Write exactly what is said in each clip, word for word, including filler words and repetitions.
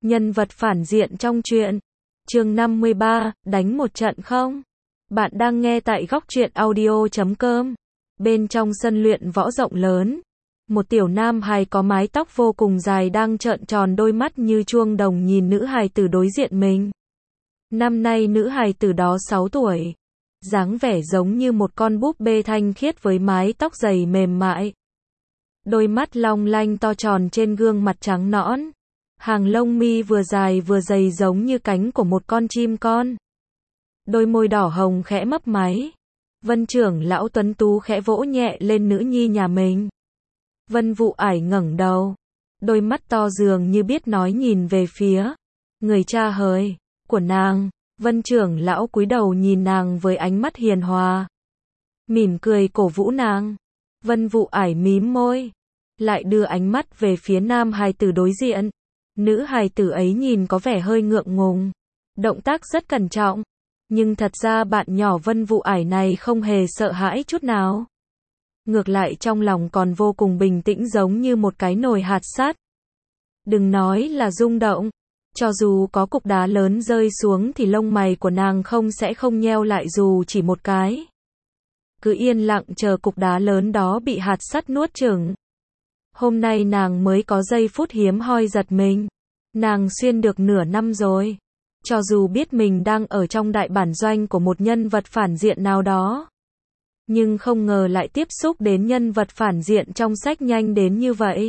Nhân vật phản diện trong truyện. Chương năm mươi ba, đánh một trận không? Bạn đang nghe tại góc truyện audio chấm com. Bên trong sân luyện võ rộng lớn, một tiểu nam hài có mái tóc vô cùng dài đang trợn tròn đôi mắt như chuông đồng nhìn nữ hài tử đối diện mình. Năm nay nữ hài tử đó sáu tuổi. Dáng vẻ giống như một con búp bê thanh khiết với mái tóc dày mềm mại. Đôi mắt long lanh to tròn trên gương mặt trắng nõn. Hàng lông mi vừa dài vừa dày giống như cánh của một con chim con. Đôi môi đỏ hồng khẽ mấp máy. Vân trưởng lão tuấn tú khẽ vỗ nhẹ lên nữ nhi nhà mình. Vân Vụ Ải ngẩng đầu. Đôi mắt to dường như biết nói nhìn về phía người cha hời của nàng. Vân trưởng lão cúi đầu nhìn nàng với ánh mắt hiền hòa. Mỉm cười cổ vũ nàng. Vân Vụ Ải mím môi. Lại đưa ánh mắt về phía nam hài tử đối diện. Nữ hài tử ấy nhìn có vẻ hơi ngượng ngùng. Động tác rất cẩn trọng. Nhưng thật ra bạn nhỏ Vân Vụ Ải này không hề sợ hãi chút nào. Ngược lại trong lòng còn vô cùng bình tĩnh giống như một cái nồi hạt sắt. Đừng nói là rung động. Cho dù có cục đá lớn rơi xuống thì lông mày của nàng không sẽ không nheo lại dù chỉ một cái. Cứ yên lặng chờ cục đá lớn đó bị hạt sắt nuốt chửng. Hôm nay nàng mới có giây phút hiếm hoi giật mình. Nàng xuyên được nửa năm rồi. Cho dù biết mình đang ở trong đại bản doanh của một nhân vật phản diện nào đó. Nhưng không ngờ lại tiếp xúc đến nhân vật phản diện trong sách nhanh đến như vậy.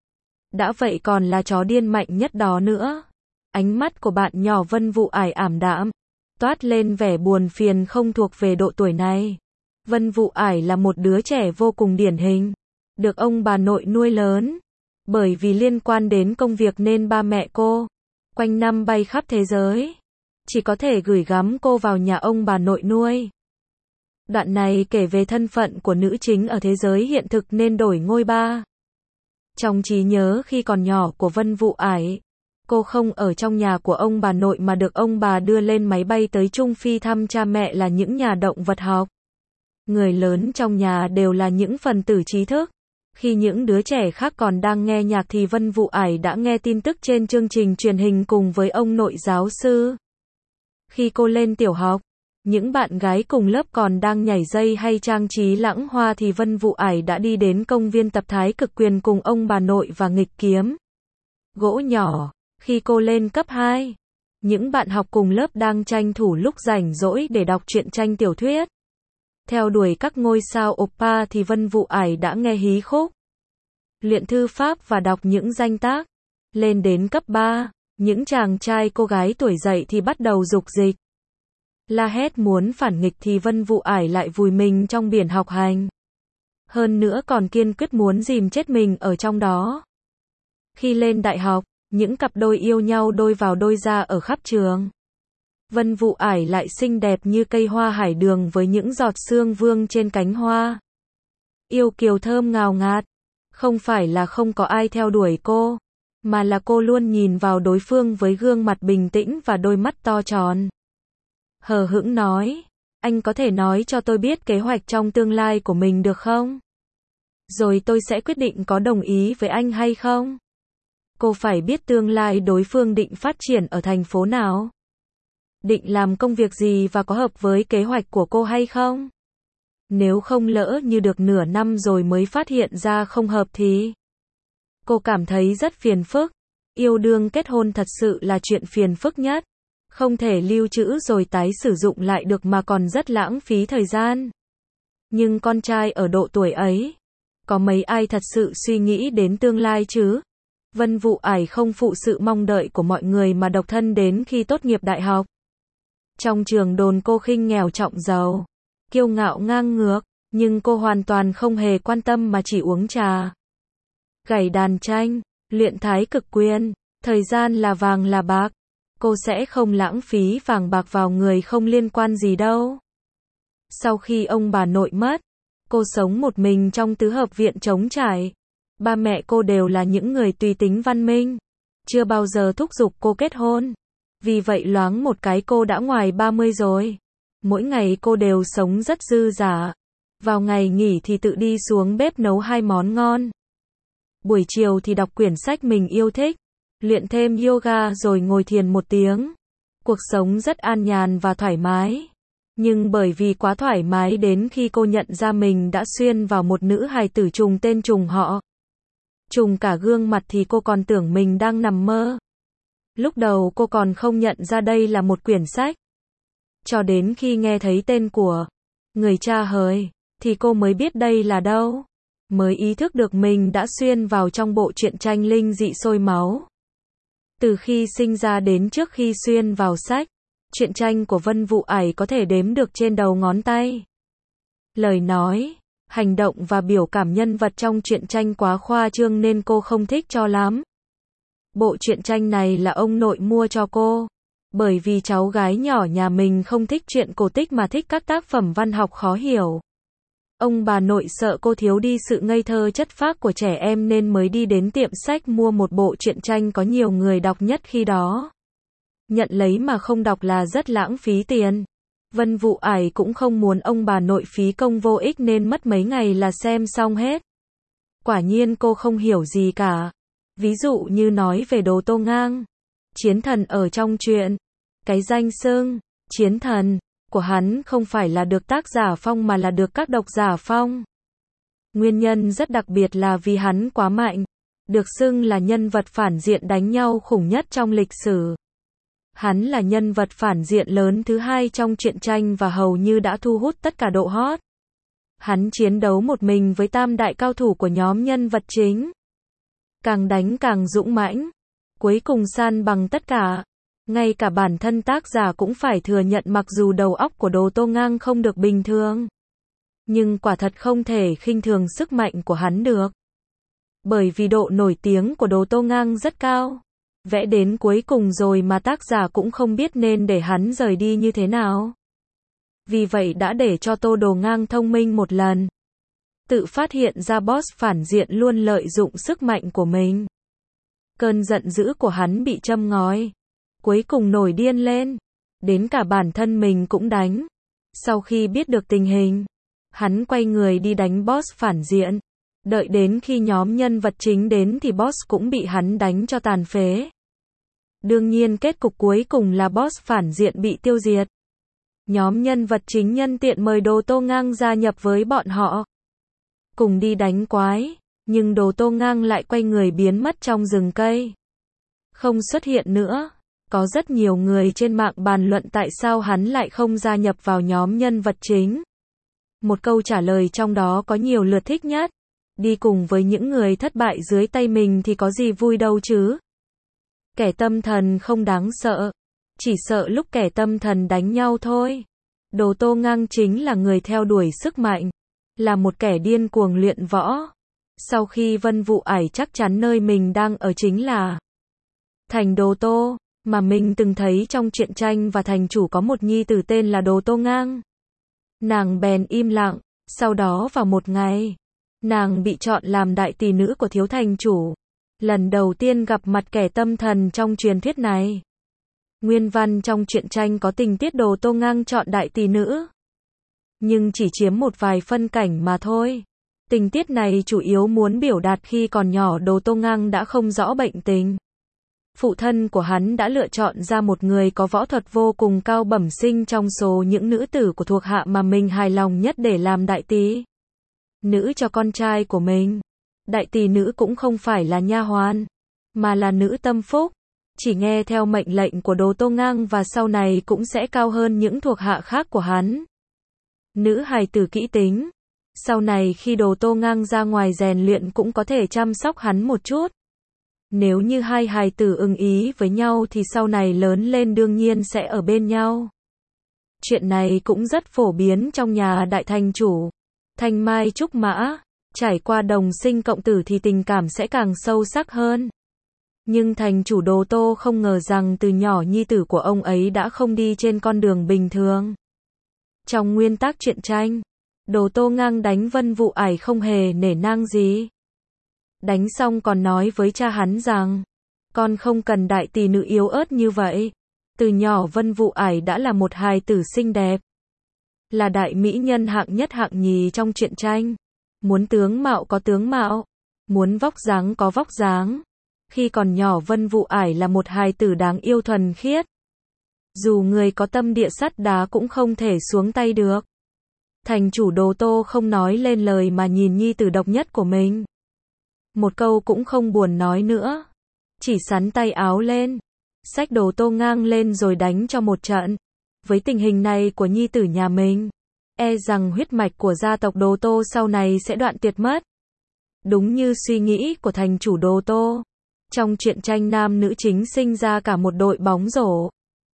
Đã vậy còn là chó điên mạnh nhất đó nữa. Ánh mắt của bạn nhỏ Vân Vụ Ải ảm đạm. Toát lên vẻ buồn phiền không thuộc về độ tuổi này. Vân Vụ Ải là một đứa trẻ vô cùng điển hình. Được ông bà nội nuôi lớn. Bởi vì liên quan đến công việc nên ba mẹ cô quanh năm bay khắp thế giới. Chỉ có thể gửi gắm cô vào nhà ông bà nội nuôi. Đoạn này kể về thân phận của nữ chính ở thế giới hiện thực nên đổi ngôi ba. Trong trí nhớ khi còn nhỏ của Vân Vụ Ải, cô không ở trong nhà của ông bà nội mà được ông bà đưa lên máy bay tới Trung Phi thăm cha mẹ là những nhà động vật học. Người lớn trong nhà đều là những phần tử trí thức. Khi những đứa trẻ khác còn đang nghe nhạc thì Vân Vụ Ải đã nghe tin tức trên chương trình truyền hình cùng với ông nội giáo sư. Khi cô lên tiểu học, những bạn gái cùng lớp còn đang nhảy dây hay trang trí lãng hoa thì Vân Vụ Ải đã đi đến công viên tập Thái Cực Quyền cùng ông bà nội và nghịch kiếm gỗ nhỏ. Khi cô lên cấp hai, những bạn học cùng lớp đang tranh thủ lúc rảnh rỗi để đọc truyện tranh tiểu thuyết. Theo đuổi các ngôi sao oppa thì Vân Vụ Ải đã nghe hí khúc, luyện thư pháp và đọc những danh tác. Lên đến cấp ba, những chàng trai cô gái tuổi dậy thì bắt đầu dục dịch. La hét muốn phản nghịch thì Vân Vụ Ải lại vùi mình trong biển học hành. Hơn nữa còn kiên quyết muốn dìm chết mình ở trong đó. Khi lên đại học, những cặp đôi yêu nhau đôi vào đôi ra ở khắp trường. Vân Vụ Ải lại xinh đẹp như cây hoa hải đường với những giọt sương vương trên cánh hoa. Yêu kiều thơm ngào ngạt. Không phải là không có ai theo đuổi cô, mà là cô luôn nhìn vào đối phương với gương mặt bình tĩnh và đôi mắt to tròn. Hờ hững nói, anh có thể nói cho tôi biết kế hoạch trong tương lai của mình được không? Rồi tôi sẽ quyết định có đồng ý với anh hay không? Cô phải biết tương lai đối phương định phát triển ở thành phố nào. Định làm công việc gì và có hợp với kế hoạch của cô hay không? Nếu không lỡ như được nửa năm rồi mới phát hiện ra không hợp thì cô cảm thấy rất phiền phức. Yêu đương kết hôn thật sự là chuyện phiền phức nhất. Không thể lưu trữ rồi tái sử dụng lại được mà còn rất lãng phí thời gian. Nhưng con trai ở độ tuổi ấy, có mấy ai thật sự suy nghĩ đến tương lai chứ? Vân Vụ Ải không phụ sự mong đợi của mọi người mà độc thân đến khi tốt nghiệp đại học. Trong trường đồn cô khinh nghèo trọng giàu, kiêu ngạo ngang ngược, nhưng cô hoàn toàn không hề quan tâm mà chỉ uống trà, gảy đàn tranh, luyện thái cực quyền. Thời gian là vàng là bạc, cô sẽ không lãng phí vàng bạc vào người không liên quan gì đâu. Sau khi ông bà nội mất, cô sống một mình trong tứ hợp viện trống trải. Ba mẹ cô đều là những người tùy tính văn minh, chưa bao giờ thúc giục cô kết hôn. Vì vậy loáng một cái cô đã ngoài ba mươi rồi. Mỗi ngày cô đều sống rất dư dả. Vào ngày nghỉ thì tự đi xuống bếp nấu hai món ngon. Buổi chiều thì đọc quyển sách mình yêu thích. luyện thêm yoga rồi ngồi thiền một tiếng. Cuộc sống rất an nhàn và thoải mái. Nhưng bởi vì quá thoải mái đến khi cô nhận ra mình đã xuyên vào một nữ hài tử trùng tên trùng họ. Trùng cả gương mặt thì cô còn tưởng mình đang nằm mơ. Lúc đầu cô còn không nhận ra đây là một quyển sách. Cho đến khi nghe thấy tên của người cha hời, thì cô mới biết đây là đâu. Mới ý thức được mình đã xuyên vào trong bộ truyện tranh linh dị sôi máu. Từ khi sinh ra đến trước khi xuyên vào sách, truyện tranh của Vân Vũ Ải có thể đếm được trên đầu ngón tay. Lời nói, hành động và biểu cảm nhân vật trong truyện tranh quá khoa trương nên cô không thích cho lắm. Bộ truyện tranh này là ông nội mua cho cô, bởi vì cháu gái nhỏ nhà mình không thích truyện cổ tích mà thích các tác phẩm văn học khó hiểu. Ông bà nội sợ cô thiếu đi sự ngây thơ chất phác của trẻ em nên mới đi đến tiệm sách mua một bộ truyện tranh có nhiều người đọc nhất khi đó. Nhận lấy mà không đọc là rất lãng phí tiền. Vân Vũ Ải cũng không muốn ông bà nội phí công vô ích nên mất mấy ngày là xem xong hết. Quả nhiên cô không hiểu gì cả. Ví dụ như nói về Đồ Tô Ngang, chiến thần ở trong truyện. Cái danh xưng chiến thần của hắn không phải là được tác giả phong mà là được các độc giả phong. Nguyên nhân rất đặc biệt là vì hắn quá mạnh, được xưng là nhân vật phản diện đánh nhau khủng nhất trong lịch sử. Hắn là nhân vật phản diện lớn thứ hai trong truyện tranh và hầu như đã thu hút tất cả độ hot. Hắn chiến đấu một mình với tam đại cao thủ của nhóm nhân vật chính. Càng đánh càng dũng mãnh, cuối cùng san bằng tất cả. Ngay cả bản thân tác giả cũng phải thừa nhận mặc dù đầu óc của Đồ Tô Ngang không được bình thường. Nhưng quả thật không thể khinh thường sức mạnh của hắn được. Bởi vì độ nổi tiếng của Đồ Tô Ngang rất cao. Vẽ đến cuối cùng rồi mà tác giả cũng không biết nên để hắn rời đi như thế nào. Vì vậy đã để cho Tô Đồ Ngang thông minh một lần. Tự phát hiện ra boss phản diện luôn lợi dụng sức mạnh của mình. Cơn giận dữ của hắn bị châm ngòi. Cuối cùng nổi điên lên. Đến cả bản thân mình cũng đánh. Sau khi biết được tình hình, hắn quay người đi đánh boss phản diện. Đợi đến khi nhóm nhân vật chính đến thì boss cũng bị hắn đánh cho tàn phế. Đương nhiên kết cục cuối cùng là boss phản diện bị tiêu diệt. Nhóm nhân vật chính nhân tiện mời Đồ Tô Ngang gia nhập với bọn họ. Cùng đi đánh quái, nhưng Đồ Tô Ngang lại quay người biến mất trong rừng cây. Không xuất hiện nữa. Có rất nhiều người trên mạng bàn luận tại sao hắn lại không gia nhập vào nhóm nhân vật chính. Một câu trả lời trong đó có nhiều lượt thích nhất. Đi cùng với những người thất bại dưới tay mình thì có gì vui đâu chứ. Kẻ tâm thần không đáng sợ. Chỉ sợ lúc kẻ tâm thần đánh nhau thôi. Đồ Tô Ngang chính là người theo đuổi sức mạnh. Là một kẻ điên cuồng luyện võ. Sau khi Vân Vũ Ải chắc chắn nơi mình đang ở chính là thành Đồ Tô. Mà mình từng thấy trong truyện tranh và thành chủ có một nhi tử tên là Đồ Tô Ngang. Nàng bèn im lặng. Sau đó vào một ngày, nàng bị chọn làm đại tỷ nữ của thiếu thành chủ. Lần đầu tiên gặp mặt kẻ tâm thần trong truyền thuyết này. Nguyên văn trong truyện tranh có tình tiết Đồ Tô Ngang chọn đại tỷ nữ. Nhưng chỉ chiếm một vài phân cảnh mà thôi. Tình tiết này chủ yếu muốn biểu đạt khi còn nhỏ Đồ Tô Ngang đã không rõ bệnh tình. Phụ thân của hắn đã lựa chọn ra một người có võ thuật vô cùng cao bẩm sinh trong số những nữ tử của thuộc hạ mà mình hài lòng nhất để làm đại tỷ nữ cho con trai của mình. Đại tỷ nữ cũng không phải là nha hoàn, mà là nữ tâm phúc, chỉ nghe theo mệnh lệnh của Đồ Tô Ngang và sau này cũng sẽ cao hơn những thuộc hạ khác của hắn. Nữ hài tử kỹ tính, sau này khi Đồ Tô Ngang ra ngoài rèn luyện cũng có thể chăm sóc hắn một chút. Nếu như hai hài tử ưng ý với nhau thì sau này lớn lên đương nhiên sẽ ở bên nhau. Chuyện này cũng rất phổ biến trong nhà đại thành chủ. Thanh mai trúc mã, trải qua đồng sinh cộng tử thì tình cảm sẽ càng sâu sắc hơn. Nhưng thành chủ Đồ Tô không ngờ rằng từ nhỏ nhi tử của ông ấy đã không đi trên con đường bình thường. Trong nguyên tắc truyện tranh, Đồ Tô Ngang đánh Vân Vũ Ải không hề nể nang gì. Đánh xong còn nói với cha hắn rằng, con không cần đại tỷ nữ yếu ớt như vậy. Từ nhỏ Vân Vũ Ải đã là một hài tử xinh đẹp. Là đại mỹ nhân hạng nhất hạng nhì trong truyện tranh. Muốn tướng mạo có tướng mạo. Muốn vóc dáng có vóc dáng. Khi còn nhỏ Vân Vụ Ải là một hài tử đáng yêu thuần khiết. Dù người có tâm địa sắt đá cũng không thể xuống tay được. Thành chủ Đồ Tô không nói lên lời mà nhìn nhi tử độc nhất của mình. Một câu cũng không buồn nói nữa. Chỉ xắn tay áo lên. Xách Đồ Tô ngang lên rồi đánh cho một trận. Với tình hình này của nhi tử nhà mình, e rằng huyết mạch của gia tộc Đồ Tô sau này sẽ đoạn tuyệt mất. Đúng như suy nghĩ của thành chủ Đồ Tô. Trong truyện tranh nam nữ chính sinh ra cả một đội bóng rổ.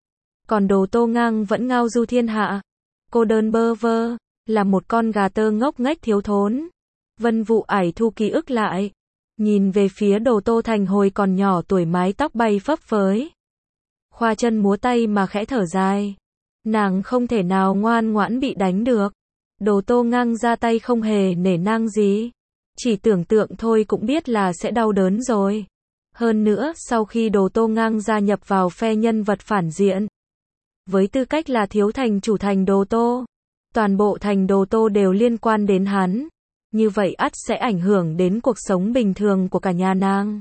Còn Đồ Tô ngang vẫn ngao du thiên hạ. Cô đơn bơ vơ, là một con gà tơ ngốc nghếch thiếu thốn. Vân Vụ Ải thu ký ức lại. Nhìn về phía Đồ Tô Thành hồi còn nhỏ tuổi mái tóc bay phấp phới. Khoa chân múa tay mà khẽ thở dài. Nàng không thể nào ngoan ngoãn bị đánh được. Đồ Tô ngang ra tay không hề nể nang gì. Chỉ tưởng tượng thôi cũng biết là sẽ đau đớn rồi. Hơn nữa, sau khi Đồ Tô ngang gia nhập vào phe nhân vật phản diện, với tư cách là thiếu thành chủ thành Đồ Tô, toàn bộ thành Đồ Tô đều liên quan đến hắn. Như vậy ắt sẽ ảnh hưởng đến cuộc sống bình thường của cả nhà nàng.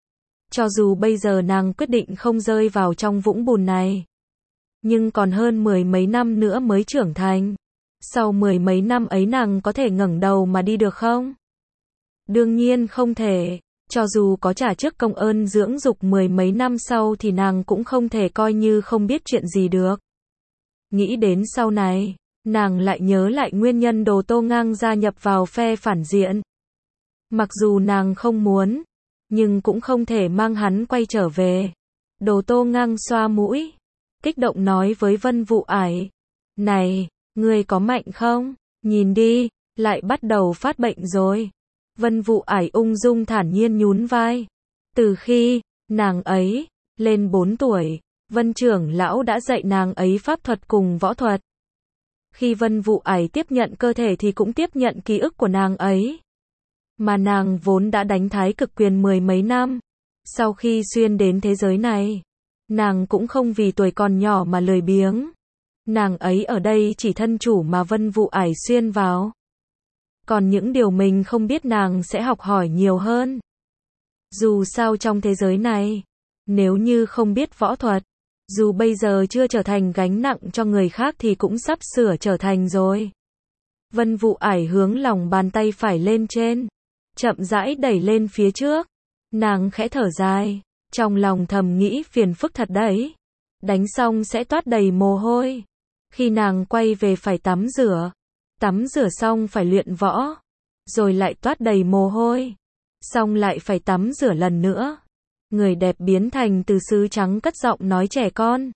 Cho dù bây giờ nàng quyết định không rơi vào trong vũng bùn này, nhưng còn hơn mười mấy năm nữa mới trưởng thành. Sau mười mấy năm ấy nàng có thể ngẩng đầu mà đi được không? Đương nhiên không thể. Cho dù có trả trước công ơn dưỡng dục mười mấy năm sau thì nàng cũng không thể coi như không biết chuyện gì được. Nghĩ đến sau này, nàng lại nhớ lại nguyên nhân Đồ Tô ngang gia nhập vào phe phản diện. Mặc dù nàng không muốn, nhưng cũng không thể mang hắn quay trở về. Đồ Tô ngang xoa mũi, kích động nói với Vân Vụ Ải. Này, ngươi có mạnh không? Nhìn đi, lại bắt đầu phát bệnh rồi. Vân Vụ Ải ung dung thản nhiên nhún vai. Từ khi, nàng ấy, lên bốn tuổi, Vân trưởng lão đã dạy nàng ấy pháp thuật cùng võ thuật. Khi Vân Vụ Ải tiếp nhận cơ thể thì cũng tiếp nhận ký ức của nàng ấy. Mà nàng vốn đã đánh thái cực quyền mười mấy năm. Sau khi xuyên đến thế giới này, nàng cũng không vì tuổi còn nhỏ mà lười biếng. Nàng ấy ở đây chỉ thân chủ mà Vân Vụ Ải xuyên vào. Còn những điều mình không biết nàng sẽ học hỏi nhiều hơn. Dù sao trong thế giới này, nếu như không biết võ thuật, dù bây giờ chưa trở thành gánh nặng cho người khác thì cũng sắp sửa trở thành rồi. Vân Vụ Ải hướng lòng bàn tay phải lên trên, chậm rãi đẩy lên phía trước. Nàng khẽ thở dài, trong lòng thầm nghĩ phiền phức thật đấy. Đánh xong sẽ toát đầy mồ hôi. Khi nàng quay về phải tắm rửa. Tắm rửa xong phải luyện võ. Rồi lại toát đầy mồ hôi. Xong lại phải tắm rửa lần nữa. Người đẹp biến thành từ sứ trắng cất giọng nói trẻ con.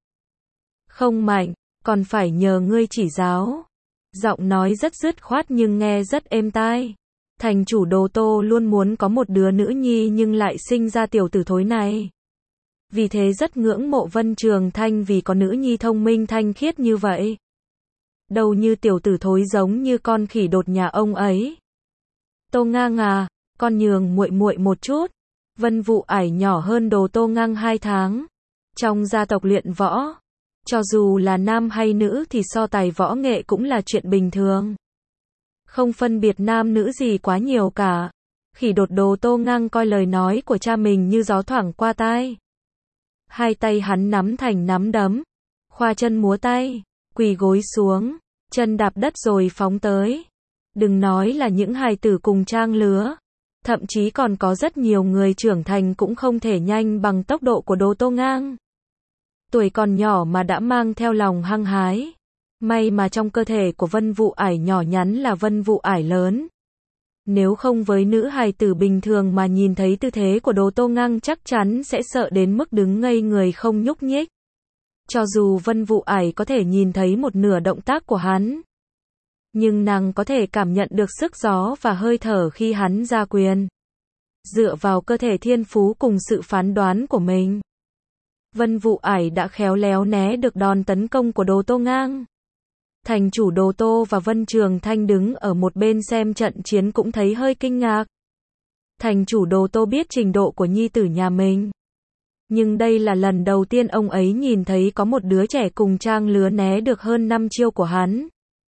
Không mạnh, còn phải nhờ ngươi chỉ giáo. Giọng nói rất dứt khoát nhưng nghe rất êm tai. Thành chủ Đồ Tô luôn muốn có một đứa nữ nhi nhưng lại sinh ra tiểu tử thối này. Vì thế rất ngưỡng mộ Vân Trường Thanh vì có nữ nhi thông minh thanh khiết như vậy. Đâu như tiểu tử thối giống như con khỉ đột nhà ông ấy. Tô ngang à, con nhường muội muội một chút. Vân Vụ Ải nhỏ hơn Đồ Tô ngang hai tháng. Trong gia tộc luyện võ, cho dù là nam hay nữ thì so tài võ nghệ cũng là chuyện bình thường. Không phân biệt nam nữ gì quá nhiều cả. Khỉ đột Đồ Tô ngang coi lời nói của cha mình như gió thoảng qua tai. Hai tay hắn nắm thành nắm đấm, khoa chân múa tay, quỳ gối xuống, chân đạp đất rồi phóng tới. Đừng nói là những hài tử cùng trang lứa, thậm chí còn có rất nhiều người trưởng thành cũng không thể nhanh bằng tốc độ của Đồ Tô ngang. Tuổi còn nhỏ mà đã mang theo lòng hăng hái. May mà trong cơ thể của Vân Vụ Ải nhỏ nhắn là Vân Vụ Ải lớn. Nếu không với nữ hài tử bình thường mà nhìn thấy tư thế của Đồ Tô ngang chắc chắn sẽ sợ đến mức đứng ngây người không nhúc nhích. Cho dù Vân Vụ Ải có thể nhìn thấy một nửa động tác của hắn, nhưng nàng có thể cảm nhận được sức gió và hơi thở khi hắn ra quyền. Dựa vào cơ thể thiên phú cùng sự phán đoán của mình, Vân Vụ Ải đã khéo léo né được đòn tấn công của Đồ Tô ngang. Thành chủ Đồ Tô và Vân Trường Thanh đứng ở một bên xem trận chiến cũng thấy hơi kinh ngạc. Thành chủ Đồ Tô biết trình độ của nhi tử nhà mình. Nhưng đây là lần đầu tiên ông ấy nhìn thấy có một đứa trẻ cùng trang lứa né được hơn năm chiêu của hắn.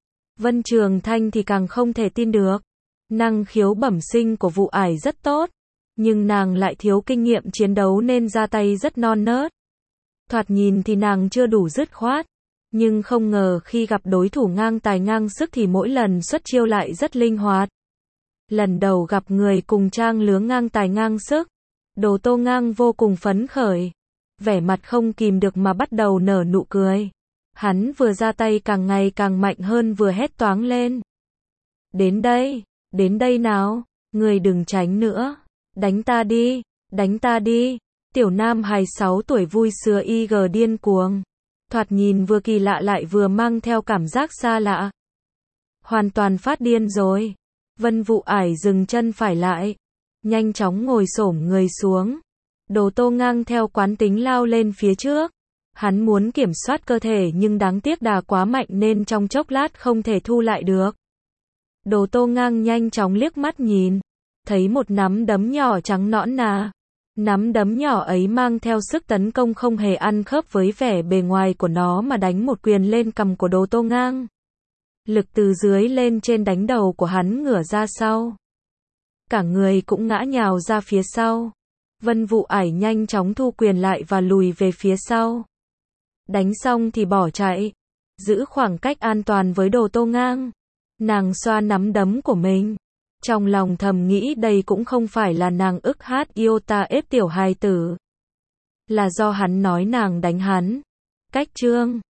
Vân Trường Thanh thì càng không thể tin được. Năng khiếu bẩm sinh của Vụ Ải rất tốt. nhưng nàng lại thiếu kinh nghiệm chiến đấu nên ra tay rất non nớt. Thoạt nhìn thì nàng chưa đủ dứt khoát, nhưng không ngờ khi gặp đối thủ ngang tài ngang sức thì mỗi lần xuất chiêu lại rất linh hoạt. Lần đầu gặp người cùng trang lứa ngang tài ngang sức, Đồ Tô Ngang vô cùng phấn khởi, vẻ mặt không kìm được mà bắt đầu nở nụ cười. Hắn vừa ra tay càng ngày càng mạnh hơn vừa hét toáng lên. Đến đây, đến đây nào, người đừng tránh nữa, đánh ta đi, đánh ta đi. Tiểu nam hài sáu tuổi vui sướng y gờ điên cuồng, thoạt nhìn vừa kỳ lạ lại vừa mang theo cảm giác xa lạ. Hoàn toàn phát điên rồi. Vân Vụ Ải dừng chân phải lại, nhanh chóng ngồi xổm người xuống. Đồ Tô Ngang theo quán tính lao lên phía trước. Hắn muốn kiểm soát cơ thể nhưng đáng tiếc đà quá mạnh nên trong chốc lát không thể thu lại được. Đồ Tô Ngang nhanh chóng liếc mắt nhìn, thấy một nắm đấm nhỏ trắng nõn nà. Nắm đấm nhỏ ấy mang theo sức tấn công không hề ăn khớp với vẻ bề ngoài của nó mà đánh một quyền lên cằm của Đồ Tô Ngang. Lực từ dưới lên trên đánh đầu của hắn ngửa ra sau. Cả người cũng ngã nhào ra phía sau. Vân Vụ Ải nhanh chóng thu quyền lại và lùi về phía sau. Đánh xong thì bỏ chạy, giữ khoảng cách an toàn với Đồ Tô Ngang. Nàng xoa nắm đấm của mình, trong lòng thầm nghĩ đây cũng không phải là nàng ức hát yêu ta ép tiểu hài tử, là do hắn nói nàng đánh hắn. Cách chương